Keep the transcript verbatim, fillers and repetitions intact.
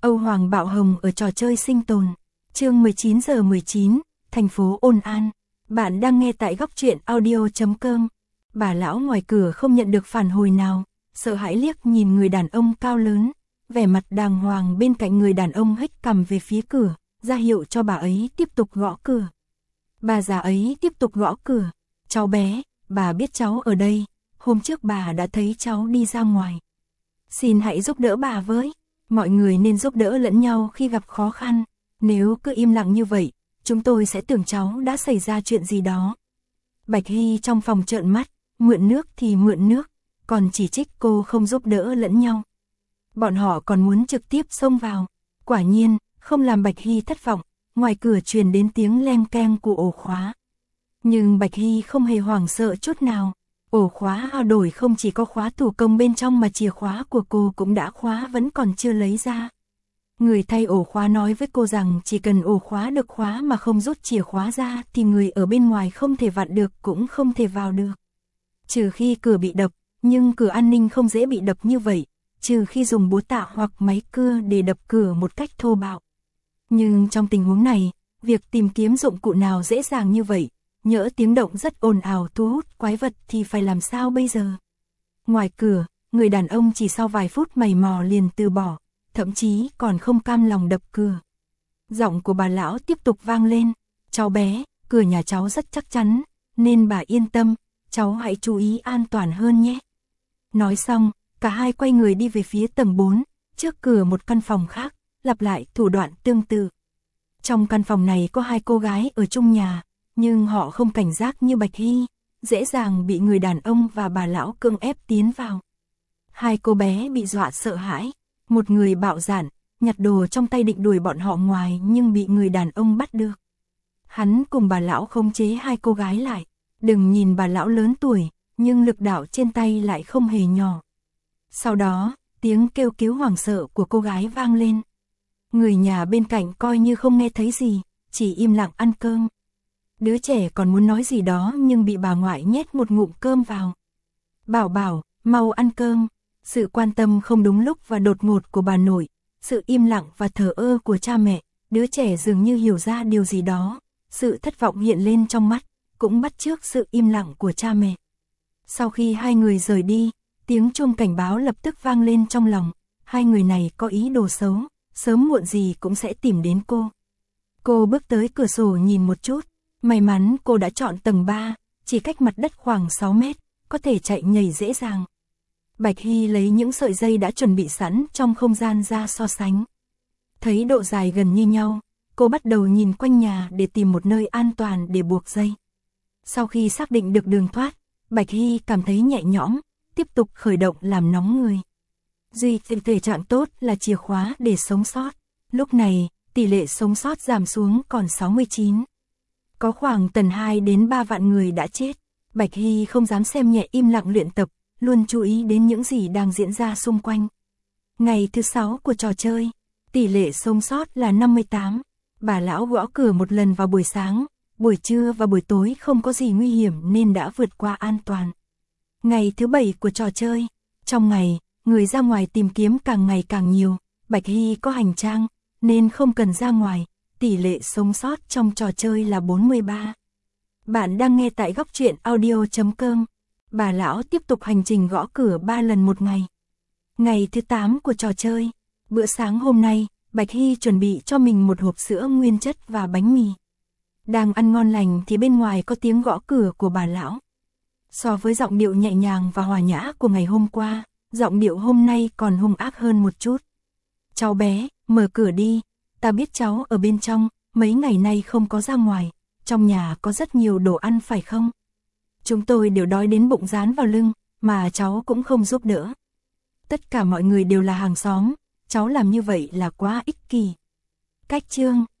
Âu Hoàng Bạo Hồng ở trò chơi sinh tồn. Chương mười chín giờ mười chín, thành phố Ôn An. Bạn đang nghe tại góc truyện audio chấm com. Bà lão ngoài cửa không nhận được phản hồi nào, sợ hãi liếc nhìn người đàn ông cao lớn, vẻ mặt đàng hoàng bên cạnh người đàn ông hếch cằm về phía cửa, ra hiệu cho bà ấy tiếp tục gõ cửa. Bà già ấy tiếp tục gõ cửa. Cháu bé, bà biết cháu ở đây, hôm trước bà đã thấy cháu đi ra ngoài. Xin hãy giúp đỡ bà với. Mọi người nên giúp đỡ lẫn nhau khi gặp khó khăn. Nếu cứ im lặng như vậy, chúng tôi sẽ tưởng cháu đã xảy ra chuyện gì đó. Bạch Hy trong phòng trợn mắt, mượn nước thì mượn nước, còn chỉ trích cô không giúp đỡ lẫn nhau. Bọn họ còn muốn trực tiếp xông vào. Quả nhiên, không làm Bạch Hy thất vọng, ngoài cửa truyền đến tiếng leng keng của ổ khóa. Nhưng Bạch Hy không hề hoảng sợ chút nào. Ổ khóa ao đổi không chỉ có khóa thủ công bên trong mà chìa khóa của cô cũng đã khóa vẫn còn chưa lấy ra. Người thay ổ khóa nói với cô rằng chỉ cần ổ khóa được khóa mà không rút chìa khóa ra thì người ở bên ngoài không thể vặn được cũng không thể vào được. Trừ khi cửa bị đập, nhưng cửa an ninh không dễ bị đập như vậy, trừ khi dùng búa tạ hoặc máy cưa để đập cửa một cách thô bạo. Nhưng trong tình huống này, việc tìm kiếm dụng cụ nào dễ dàng như vậy, nhỡ tiếng động rất ồn ào thu hút quái vật thì phải làm sao bây giờ? Ngoài cửa, người đàn ông chỉ sau vài phút mày mò liền từ bỏ, thậm chí còn không cam lòng đập cửa. Giọng của bà lão tiếp tục vang lên, cháu bé, cửa nhà cháu rất chắc chắn, nên bà yên tâm, cháu hãy chú ý an toàn hơn nhé. Nói xong, cả hai quay người đi về phía tầng bốn, trước cửa một căn phòng khác, lặp lại thủ đoạn tương tự. Trong căn phòng này có hai cô gái ở chung nhà, nhưng họ không cảnh giác như Bạch Hy, dễ dàng bị người đàn ông và bà lão cưỡng ép tiến vào. Hai cô bé bị dọa sợ hãi, một người bạo dạn, nhặt đồ trong tay định đuổi bọn họ ngoài nhưng bị người đàn ông bắt được. Hắn cùng bà lão khống chế hai cô gái lại, đừng nhìn bà lão lớn tuổi, nhưng lực đạo trên tay lại không hề nhỏ. Sau đó, tiếng kêu cứu hoảng sợ của cô gái vang lên. Người nhà bên cạnh coi như không nghe thấy gì, chỉ im lặng ăn cơm. Đứa trẻ còn muốn nói gì đó nhưng bị bà ngoại nhét một ngụm cơm vào. Bảo bảo, mau ăn cơm. Sự quan tâm không đúng lúc và đột ngột của bà nội, sự im lặng và thờ ơ của cha mẹ, đứa trẻ dường như hiểu ra điều gì đó. Sự thất vọng hiện lên trong mắt, cũng bắt chước sự im lặng của cha mẹ. Sau khi hai người rời đi, tiếng chuông cảnh báo lập tức vang lên trong lòng. Hai người này có ý đồ xấu, sớm muộn gì cũng sẽ tìm đến cô. Cô bước tới cửa sổ nhìn một chút. May mắn cô đã chọn tầng ba, chỉ cách mặt đất khoảng sáu mét, có thể chạy nhảy dễ dàng. Bạch Hy lấy những sợi dây đã chuẩn bị sẵn trong không gian ra so sánh. Thấy độ dài gần như nhau, cô bắt đầu nhìn quanh nhà để tìm một nơi an toàn để buộc dây. Sau khi xác định được đường thoát, Bạch Hy cảm thấy nhẹ nhõm, tiếp tục khởi động làm nóng người. Duy thể trạng tốt là chìa khóa để sống sót. Lúc này, tỷ lệ sống sót giảm xuống còn sáu mươi chín. Có khoảng tầm hai đến ba vạn người đã chết. Bạch Hy không dám xem nhẹ, im lặng luyện tập, luôn chú ý đến những gì đang diễn ra xung quanh. Ngày thứ sáu của trò chơi, tỷ lệ sống sót là năm mươi tám. Bà lão gõ cửa một lần vào buổi sáng, buổi trưa và buổi tối không có gì nguy hiểm nên đã vượt qua an toàn. Ngày thứ bảy của trò chơi, trong ngày, người ra ngoài tìm kiếm càng ngày càng nhiều. Bạch Hy có hành trang, nên không cần ra ngoài. Tỷ lệ sống sót trong trò chơi là bốn mươi ba. Bạn đang nghe tại góc truyện audio chấm com. Bà lão tiếp tục hành trình gõ cửa ba lần một ngày. Ngày thứ tám của trò chơi, bữa sáng hôm nay, Bạch Hy chuẩn bị cho mình một hộp sữa nguyên chất và bánh mì. Đang ăn ngon lành thì bên ngoài có tiếng gõ cửa của bà lão. So với giọng điệu nhẹ nhàng và hòa nhã của ngày hôm qua, giọng điệu hôm nay còn hung ác hơn một chút. Cháu bé, mở cửa đi. Ta biết cháu ở bên trong, mấy ngày nay không có ra ngoài, trong nhà có rất nhiều đồ ăn phải không? Chúng tôi đều đói đến bụng dán vào lưng, mà cháu cũng không giúp đỡ. Tất cả mọi người đều là hàng xóm, cháu làm như vậy là quá ích kỷ. Cách chương